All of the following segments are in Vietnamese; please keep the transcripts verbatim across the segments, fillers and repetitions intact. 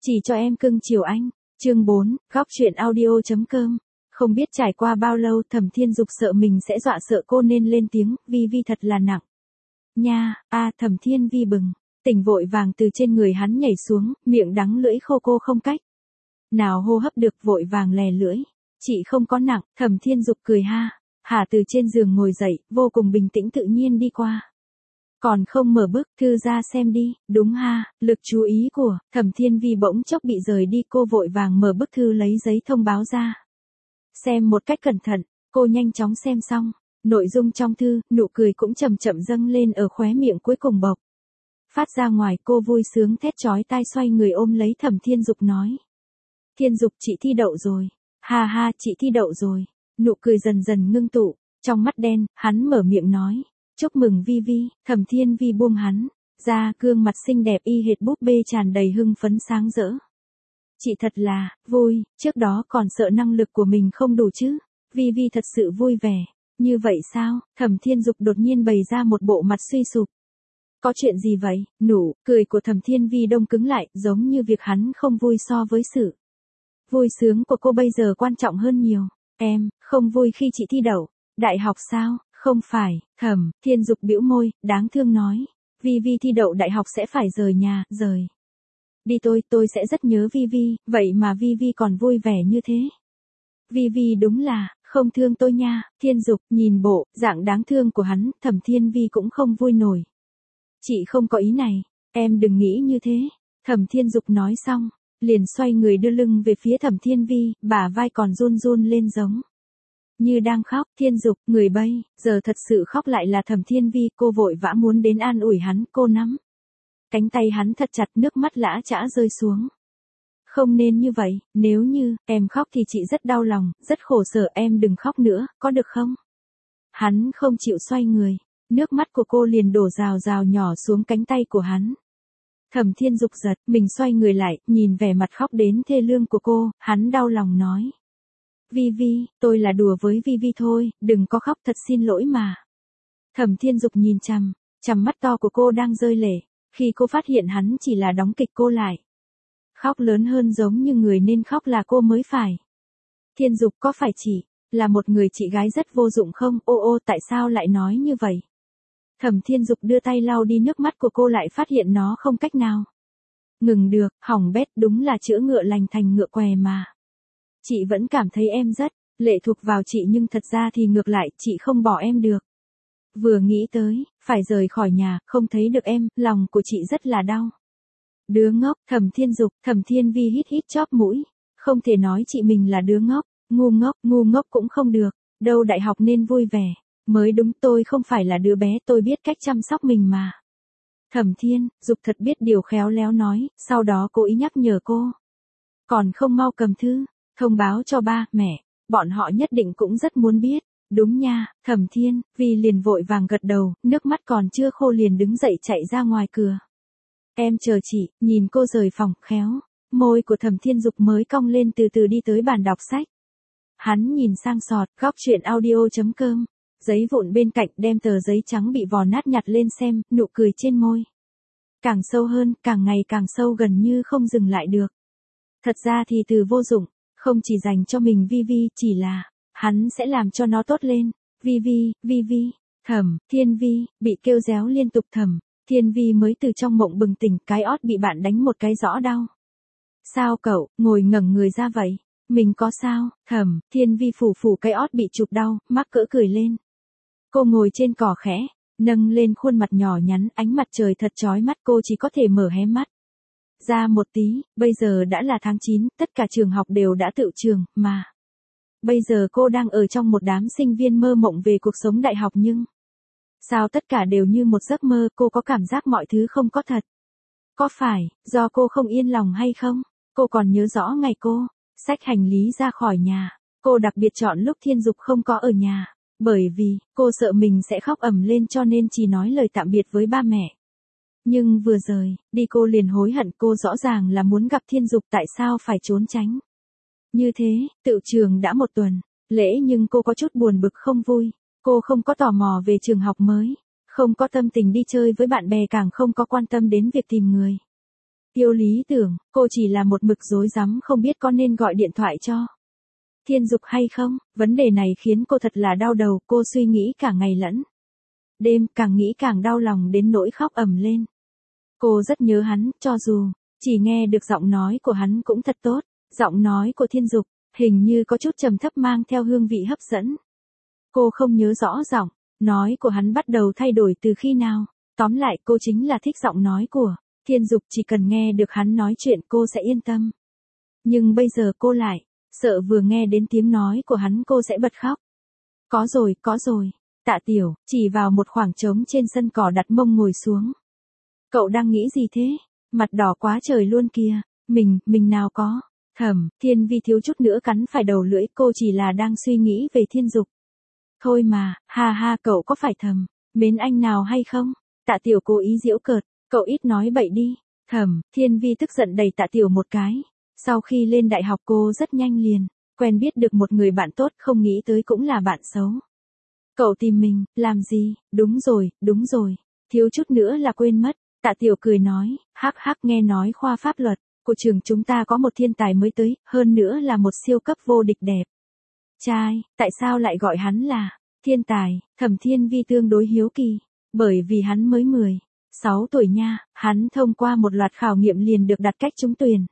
Chỉ cho em cưng chiều anh. Chương bốn, góc truyện audio chấm com. Không biết trải qua bao lâu Thẩm Thiên Dục sợ mình sẽ dọa sợ cô nên lên tiếng, Vi Vi thật là nặng. Nha, a Thẩm Thiên Vi bừng, tỉnh vội vàng từ trên người hắn nhảy xuống, miệng đắng lưỡi khô cô không cách nào hô hấp được, vội vàng lè lưỡi. Chị không có nặng. Thẩm Thiên Dục cười ha, hả từ trên giường ngồi dậy, vô cùng bình tĩnh tự nhiên đi qua. Còn không mở bức thư ra xem đi. Đúng ha. Lực chú ý của Thẩm Thiên Vi bỗng chốc bị rời đi, cô vội vàng mở bức thư lấy giấy thông báo ra. Xem một cách cẩn thận, cô nhanh chóng xem xong. Nội dung trong thư, nụ cười cũng chậm chậm dâng lên ở khóe miệng cuối cùng bộc phát ra ngoài, cô vui sướng thét chói tai xoay người ôm lấy Thẩm Thiên Dục nói. Thiên Dục, chị thi đậu rồi. Ha ha, chị thi đậu rồi. Nụ cười dần dần ngưng tụ, trong mắt đen, hắn mở miệng nói. Chúc mừng Vi Vi. Thẩm Thiên Vi buông hắn ra, gương mặt xinh đẹp y hệt búp bê tràn đầy hưng phấn sáng rỡ. Chị thật là vui, trước đó còn sợ năng lực của mình không đủ chứ. Vi Vi thật sự vui vẻ. Như vậy sao? Thẩm Thiên Dục đột nhiên bày ra một bộ mặt suy sụp. Có chuyện gì vậy? Nụ cười của Thẩm Thiên Vi đông cứng lại, giống như việc hắn không vui so với sự vui sướng của cô bây giờ quan trọng hơn nhiều. Em không vui khi chị thi đậu đại học sao? Không phải. Thẩm Thiên Dục bĩu môi, đáng thương nói. Vi Vi thi đậu đại học sẽ phải rời nhà, rời đi tôi, tôi sẽ rất nhớ Vi Vi, vậy mà Vi Vi còn vui vẻ như thế. Vi Vi đúng là không thương tôi nha. Thiên Dục nhìn bộ dạng đáng thương của hắn, Thẩm Thiên Vi cũng không vui nổi. Chị không có ý này, em đừng nghĩ như thế. Thẩm Thiên Dục nói xong, liền xoay người đưa lưng về phía Thẩm Thiên Vi, bả vai còn run run lên giống như đang khóc. Thiên Dục, người bây giờ thật sự khóc lại là Thẩm Thiên Vi, cô vội vã muốn đến an ủi hắn, cô nắm cánh tay hắn thật chặt, nước mắt lã chã rơi xuống. Không nên như vậy, nếu như em khóc thì chị rất đau lòng, rất khổ sở, em đừng khóc nữa, có được không? Hắn không chịu xoay người, nước mắt của cô liền đổ rào rào nhỏ xuống cánh tay của hắn. Thẩm Thiên Dục giật mình xoay người lại, nhìn vẻ mặt khóc đến thê lương của cô, hắn đau lòng nói. Vi Vi, tôi là đùa với Vi Vi thôi, đừng có khóc, thật xin lỗi mà. Thẩm Thiên Dục nhìn chằm chằm mắt to của cô đang rơi lệ, khi cô phát hiện hắn chỉ là đóng kịch, cô lại khóc lớn hơn, giống như người nên khóc là cô mới phải. Thiên Dục, có phải chị là một người chị gái rất vô dụng không? Ô ô, tại sao lại nói như vậy? Thẩm Thiên Dục đưa tay lau đi nước mắt của cô, lại phát hiện nó không cách nào ngừng được, hỏng bét, đúng là chữa ngựa lành thành ngựa què mà. Chị vẫn cảm thấy em rất lệ thuộc vào chị, nhưng thật ra thì ngược lại, chị không bỏ em được. Vừa nghĩ tới phải rời khỏi nhà, không thấy được em, lòng của chị rất là đau. Đứa ngốc. Thẩm Thiên Dục, Thẩm Thiên Vi hít hít chóp mũi, không thể nói chị mình là đứa ngốc. Ngu ngốc, ngu ngốc cũng không được, đâu đại học nên vui vẻ mới đúng, tôi không phải là đứa bé, tôi biết cách chăm sóc mình mà. Thẩm Thiên Dục thật biết điều, khéo léo nói, sau đó cố ý nhắc nhở cô. Còn không mau cầm thư, thông báo cho ba, mẹ, bọn họ nhất định cũng rất muốn biết. Đúng nha. Thẩm Thiên Vi liền vội vàng gật đầu, nước mắt còn chưa khô liền đứng dậy chạy ra ngoài cửa. Em chờ chị. Nhìn cô rời phòng, khéo môi của Thẩm Thiên Dục mới cong lên, từ từ đi tới bàn đọc sách. Hắn nhìn sang sọt, góc truyện audio chấm com. Giấy vụn bên cạnh, đem tờ giấy trắng bị vò nát nhặt lên xem, nụ cười trên môi càng sâu hơn, càng ngày càng sâu, gần như không dừng lại được. Thật ra thì từ vô dụng không chỉ dành cho mình Vi Vi, chỉ là hắn sẽ làm cho nó tốt lên. Vi Vi, Vi Vi. Thẩm Thiên Vi bị kêu réo liên tục. Thẩm Thiên Vi mới từ trong mộng bừng tỉnh, cái ót bị bạn đánh một cái rõ đau. Sao cậu ngồi ngẩng người ra vậy? Mình có sao? Thẩm Thiên Vi phủ phủ cái ót bị chụp đau, mắc cỡ cười lên. Cô ngồi trên cỏ khẽ nâng lên khuôn mặt nhỏ nhắn, ánh mặt trời thật chói mắt, cô chỉ có thể mở hé mắt ra một tí. Bây giờ đã là tháng chín, tất cả trường học đều đã tựu trường, mà bây giờ cô đang ở trong một đám sinh viên mơ mộng về cuộc sống đại học, nhưng sao tất cả đều như một giấc mơ, cô có cảm giác mọi thứ không có thật. Có phải do cô không yên lòng hay không? Cô còn nhớ rõ ngày cô xách hành lý ra khỏi nhà, cô đặc biệt chọn lúc Thiên Dục không có ở nhà, bởi vì cô sợ mình sẽ khóc ầm lên, cho nên chỉ nói lời tạm biệt với ba mẹ. Nhưng vừa rời đi cô liền hối hận, cô rõ ràng là muốn gặp Thiên Dục, tại sao phải trốn tránh như thế? Tựu trường đã một tuần lễ, nhưng cô có chút buồn bực không vui. Cô không có tò mò về trường học mới, không có tâm tình đi chơi với bạn bè, càng không có quan tâm đến việc tìm người Tiêu lý tưởng, cô chỉ là một mực rối rắm không biết có nên gọi điện thoại cho Thiên Dục hay không, vấn đề này khiến cô thật là đau đầu, cô suy nghĩ cả ngày lẫn đêm, càng nghĩ càng đau lòng đến nỗi khóc ầm lên. Cô rất nhớ hắn, cho dù chỉ nghe được giọng nói của hắn cũng thật tốt, giọng nói của Thiên Dục, hình như có chút trầm thấp mang theo hương vị hấp dẫn. Cô không nhớ rõ giọng nói của hắn bắt đầu thay đổi từ khi nào, tóm lại cô chính là thích giọng nói của Thiên Dục, chỉ cần nghe được hắn nói chuyện cô sẽ yên tâm. Nhưng bây giờ cô lại sợ vừa nghe đến tiếng nói của hắn cô sẽ bật khóc. Có rồi, có rồi. Tạ Tiểu chỉ vào một khoảng trống trên sân cỏ đặt mông ngồi xuống. Cậu đang nghĩ gì thế? Mặt đỏ quá trời luôn kìa. Mình, mình nào có. Thầm, Thiên Vi thiếu chút nữa cắn phải đầu lưỡi, cô chỉ là đang suy nghĩ về Thiên Dục. Thôi mà, ha ha, cậu có phải thầm mến anh nào hay không? Tạ Tiểu cố ý giễu cợt, cậu ít nói bậy đi. Thầm, Thiên Vi tức giận đẩy Tạ Tiểu một cái. Sau khi lên đại học cô rất nhanh liền quen biết được một người bạn tốt, không nghĩ tới cũng là bạn xấu. Cậu tìm mình, làm gì? Đúng rồi, đúng rồi. Thiếu chút nữa là quên mất. Tạ Tiểu cười nói, hắc hắc, nghe nói khoa pháp luật của trường chúng ta có một thiên tài mới tới, hơn nữa là một siêu cấp vô địch đẹp trai, tại sao lại gọi hắn là thiên tài? Thẩm Thiên Vi tương đối hiếu kỳ, bởi vì hắn mới mười sáu tuổi nha, hắn thông qua một loạt khảo nghiệm liền được đặt cách trúng tuyển.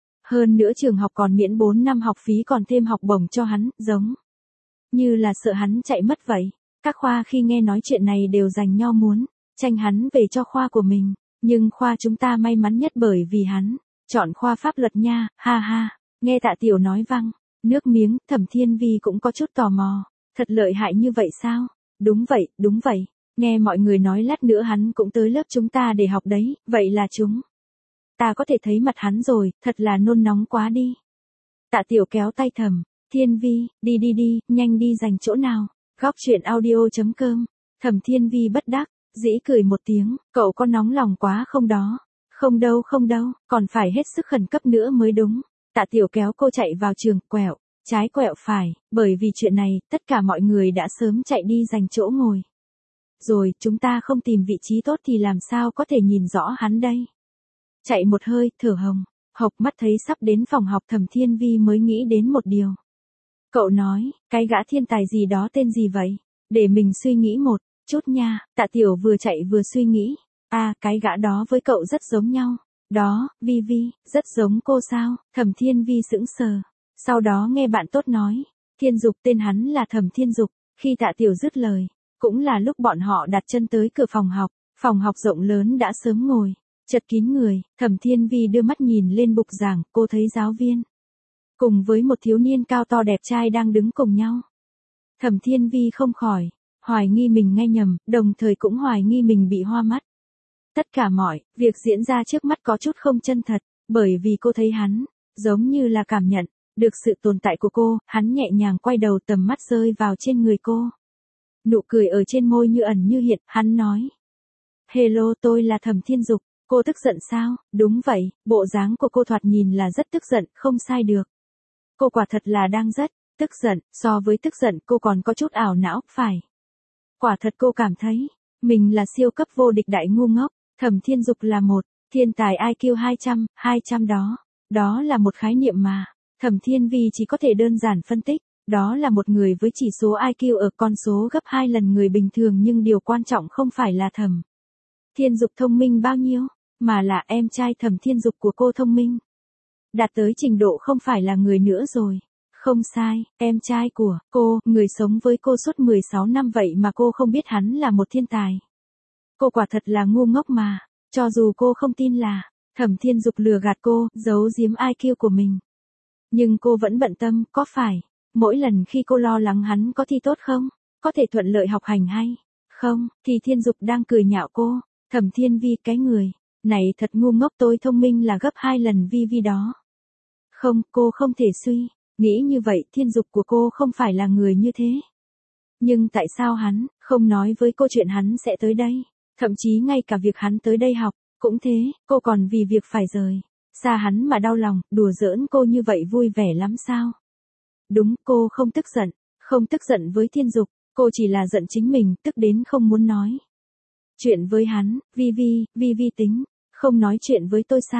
Hơn nữa trường học còn miễn bốn năm học phí, còn thêm học bổng cho hắn, giống như là sợ hắn chạy mất vậy. Các khoa khi nghe nói chuyện này đều giành nhau muốn tranh hắn về cho khoa của mình, nhưng khoa chúng ta may mắn nhất bởi vì hắn chọn khoa pháp luật nha, ha ha. Nghe Tạ Tiểu nói văng nước miếng, Thẩm Thiên Vi cũng có chút tò mò, thật lợi hại như vậy sao? Đúng vậy, đúng vậy, nghe mọi người nói lát nữa hắn cũng tới lớp chúng ta để học đấy, vậy là chúng ta có thể thấy mặt hắn rồi, thật là nôn nóng quá đi. Tạ Tiểu kéo tay Thẩm Thiên Vi, đi đi đi, nhanh đi dành chỗ nào. Góc truyện audio chấm com. Thẩm Thiên Vi bất đắc dĩ cười một tiếng, cậu có nóng lòng quá không đó? Không đâu không đâu, còn phải hết sức khẩn cấp nữa mới đúng. Tạ Tiểu kéo cô chạy vào trường, quẹo trái quẹo phải, bởi vì chuyện này, tất cả mọi người đã sớm chạy đi dành chỗ ngồi. Rồi, chúng ta không tìm vị trí tốt thì làm sao có thể nhìn rõ hắn đây? Chạy một hơi, thở hồng hộc mắt thấy sắp đến phòng học, Thẩm Thiên Vi mới nghĩ đến một điều. Cậu nói, cái gã thiên tài gì đó tên gì vậy? Để mình suy nghĩ một chút nha. Tạ Tiểu vừa chạy vừa suy nghĩ. À, cái gã đó với cậu rất giống nhau. Đó, Vi Vi, rất giống cô sao? Thẩm Thiên Vi sững sờ. Sau đó nghe bạn tốt nói, Thiên Dục, tên hắn là Thẩm Thiên Dục. Khi Tạ Tiểu dứt lời, cũng là lúc bọn họ đặt chân tới cửa phòng học. Phòng học rộng lớn đã sớm ngồi chật kín người. Thẩm Thiên Vi đưa mắt nhìn lên bục giảng, cô thấy giáo viên cùng với một thiếu niên cao to đẹp trai đang đứng cùng nhau. Thẩm Thiên Vi không khỏi hoài nghi mình nghe nhầm, đồng thời cũng hoài nghi mình bị hoa mắt. Tất cả mọi việc diễn ra trước mắt có chút không chân thật, bởi vì cô thấy hắn giống như là cảm nhận được sự tồn tại của cô. Hắn nhẹ nhàng quay đầu, tầm mắt rơi vào trên người cô. Nụ cười ở trên môi như ẩn như hiện, hắn nói: "Hello, tôi là Thẩm Thiên Dục." Cô tức giận sao? Đúng vậy, bộ dáng của cô thoạt nhìn là rất tức giận, không sai được. Cô quả thật là đang rất tức giận, so với tức giận cô còn có chút ảo não, phải. Quả thật cô cảm thấy mình là siêu cấp vô địch đại ngu ngốc. Thẩm Thiên Dục là một thiên tài i kiu hai trăm, hai trăm đó. Đó là một khái niệm mà Thẩm Thiên Vi chỉ có thể đơn giản phân tích. Đó là một người với chỉ số i kiu ở con số gấp hai lần người bình thường, nhưng điều quan trọng không phải là Thẩm Thiên Dục thông minh bao nhiêu, mà là em trai Thẩm Thiên Dục của cô thông minh. Đạt tới trình độ không phải là người nữa rồi. Không sai, em trai của cô, người sống với cô suốt mười sáu năm vậy mà cô không biết hắn là một thiên tài. Cô quả thật là ngu ngốc mà, cho dù cô không tin là Thẩm Thiên Dục lừa gạt cô, giấu giếm i kiu của mình. Nhưng cô vẫn bận tâm, có phải mỗi lần khi cô lo lắng hắn có thi tốt không, có thể thuận lợi học hành hay không, thì Thiên Dục đang cười nhạo cô. Thẩm Thiên Vi, cái người này thật ngu ngốc, tôi thông minh là gấp hai lần Vi Vi đó. Không, cô không thể suy nghĩ như vậy, Thiên Dục của cô không phải là người như thế. Nhưng tại sao hắn không nói với cô chuyện hắn sẽ tới đây? Thậm chí ngay cả việc hắn tới đây học cũng thế, cô còn vì việc phải rời xa hắn mà đau lòng, đùa giỡn cô như vậy vui vẻ lắm sao? Đúng, cô không tức giận, không tức giận với Thiên Dục, cô chỉ là giận chính mình, tức đến không muốn nói chuyện với hắn. Vi Vi, Vi Vi tính không nói chuyện với tôi sao?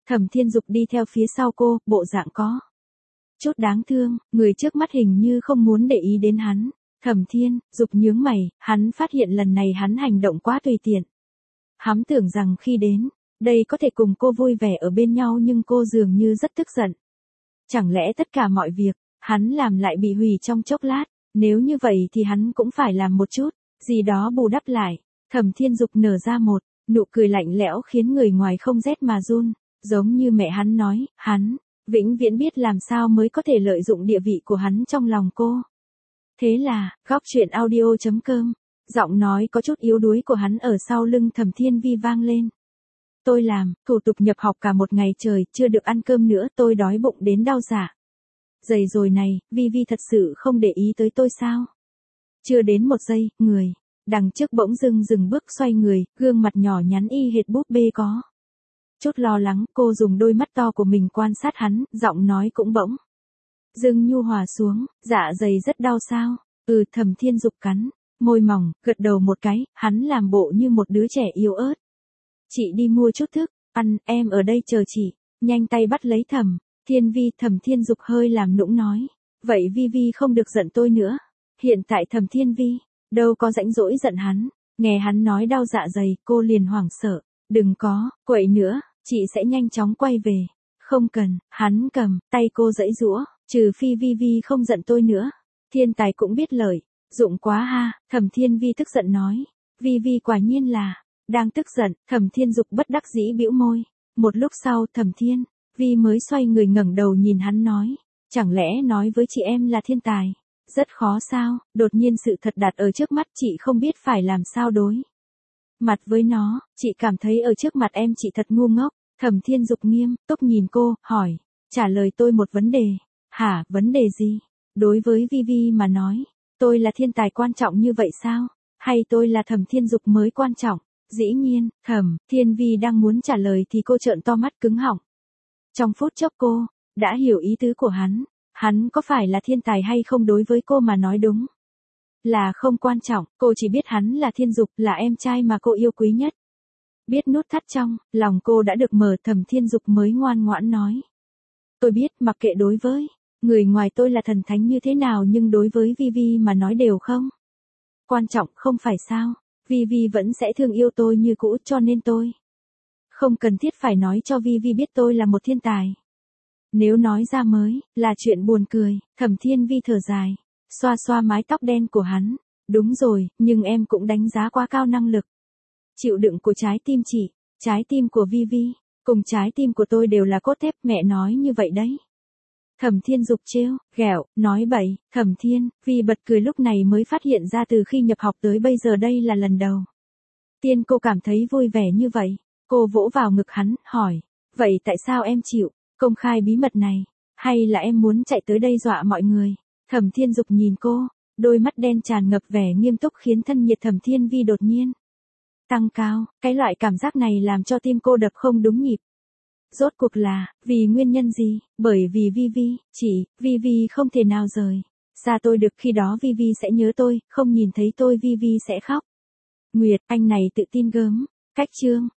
Thẩm Thiên Dục đi theo phía sau cô, bộ dạng có chút đáng thương, người trước mắt hình như không muốn để ý đến hắn. Thẩm Thiên Dục nhướng mày, hắn phát hiện lần này hắn hành động quá tùy tiện. Hắn tưởng rằng khi đến đây có thể cùng cô vui vẻ ở bên nhau nhưng cô dường như rất tức giận. Chẳng lẽ tất cả mọi việc hắn làm lại bị hủy trong chốc lát, nếu như vậy thì hắn cũng phải làm một chút gì đó bù đắp lại. Thẩm Thiên Dục nở ra một nụ cười lạnh lẽo khiến người ngoài không rét mà run, giống như mẹ hắn nói, hắn vĩnh viễn biết làm sao mới có thể lợi dụng địa vị của hắn trong lòng cô. Thế là, góc truyện audio chấm com, giọng nói có chút yếu đuối của hắn ở sau lưng Thẩm Thiên Vi vang lên. Tôi làm thủ tục nhập học cả một ngày trời, chưa được ăn cơm nữa, tôi đói bụng đến đau dạ dày rồi này, Vi Vi thật sự không để ý tới tôi sao? Chưa đến một giây, người đằng trước bỗng dưng dừng bước xoay người, gương mặt nhỏ nhắn y hệt búp bê có chút lo lắng, cô dùng đôi mắt to của mình quan sát hắn, giọng nói cũng bỗng dưng nhu hòa xuống, dạ dày rất đau sao? Ừ, Thẩm Thiên Dục cắn môi mỏng, gật đầu một cái, hắn làm bộ như một đứa trẻ yếu ớt. Chị đi mua chút thức ăn, em ở đây chờ chị. Nhanh tay bắt lấy Thẩm Thiên Vi. Thẩm Thiên Dục hơi làm nũng nói, vậy Vi Vi không được giận tôi nữa. Hiện tại Thẩm Thiên Vi đâu có rãnh rỗi giận hắn, nghe hắn nói đau dạ dày, cô liền hoảng sợ. Đừng có quậy nữa, chị sẽ nhanh chóng quay về. Không cần. Hắn cầm tay cô giãy giũa, trừ phi Vi Vi không giận tôi nữa. Thiên tài cũng biết lợi dụng quá ha. Thẩm Thiên Vi tức giận nói, Vi Vi quả nhiên là đang tức giận. Thẩm Thiên Dục bất đắc dĩ bĩu môi. Một lúc sau Thẩm Thiên Vi mới xoay người ngẩng đầu nhìn hắn nói, chẳng lẽ nói với chị em là thiên tài rất khó sao? Đột nhiên sự thật đặt ở trước mắt, chị không biết phải làm sao đối mặt với nó. Chị cảm thấy ở trước mặt em chị thật ngu ngốc. Thẩm Thiên Dục nghiêm túc nhìn cô, hỏi, trả lời tôi một vấn đề. Hả, vấn đề gì? Đối với Vi Vi mà nói, tôi là thiên tài quan trọng như vậy sao? Hay tôi là Thẩm Thiên Dục mới quan trọng? Dĩ nhiên, Thẩm Thiên Vi đang muốn trả lời thì cô trợn to mắt cứng họng. Trong phút chốc cô đã hiểu ý tứ của hắn. Hắn có phải là thiên tài hay không đối với cô mà nói đúng là không quan trọng, cô chỉ biết hắn là Thiên Dục, là em trai mà cô yêu quý nhất. Biết nút thắt trong lòng cô đã được mở, Thẩm Thiên Dục mới ngoan ngoãn nói, tôi biết, mặc kệ đối với người ngoài tôi là thần thánh như thế nào nhưng đối với Vi Vi mà nói đều không quan trọng, không phải sao? Vi Vi vẫn sẽ thương yêu tôi như cũ, cho nên tôi không cần thiết phải nói cho Vi Vi biết tôi là một thiên tài. Nếu nói ra mới là chuyện buồn cười. Thẩm Thiên Vi thở dài, xoa xoa mái tóc đen của hắn. Đúng rồi, nhưng em cũng đánh giá quá cao năng lực chịu đựng của trái tim chị. Trái tim của Vi Vi cùng trái tim của tôi đều là cốt thép, mẹ nói như vậy đấy. Thẩm Thiên Dục trêu ghẹo, nói bậy. Thẩm Thiên Vi bật cười, lúc này mới phát hiện ra từ khi nhập học tới bây giờ đây là lần đầu tiên cô cảm thấy vui vẻ như vậy. Cô vỗ vào ngực hắn, hỏi, vậy tại sao em chịu công khai bí mật này? Hay là em muốn chạy tới đây dọa mọi người? Thẩm Thiên Dục nhìn cô, đôi mắt đen tràn ngập vẻ nghiêm túc khiến thân nhiệt Thẩm Thiên Vi đột nhiên tăng cao. Cái loại cảm giác này làm cho tim cô đập không đúng nhịp. Rốt cuộc là vì nguyên nhân gì? Bởi vì Vi Vi, chỉ Vi Vi không thể nào rời xa tôi được, khi đó Vi Vi sẽ nhớ tôi, không nhìn thấy tôi Vi Vi sẽ khóc. Nguyệt, anh này tự tin gớm. Cách chương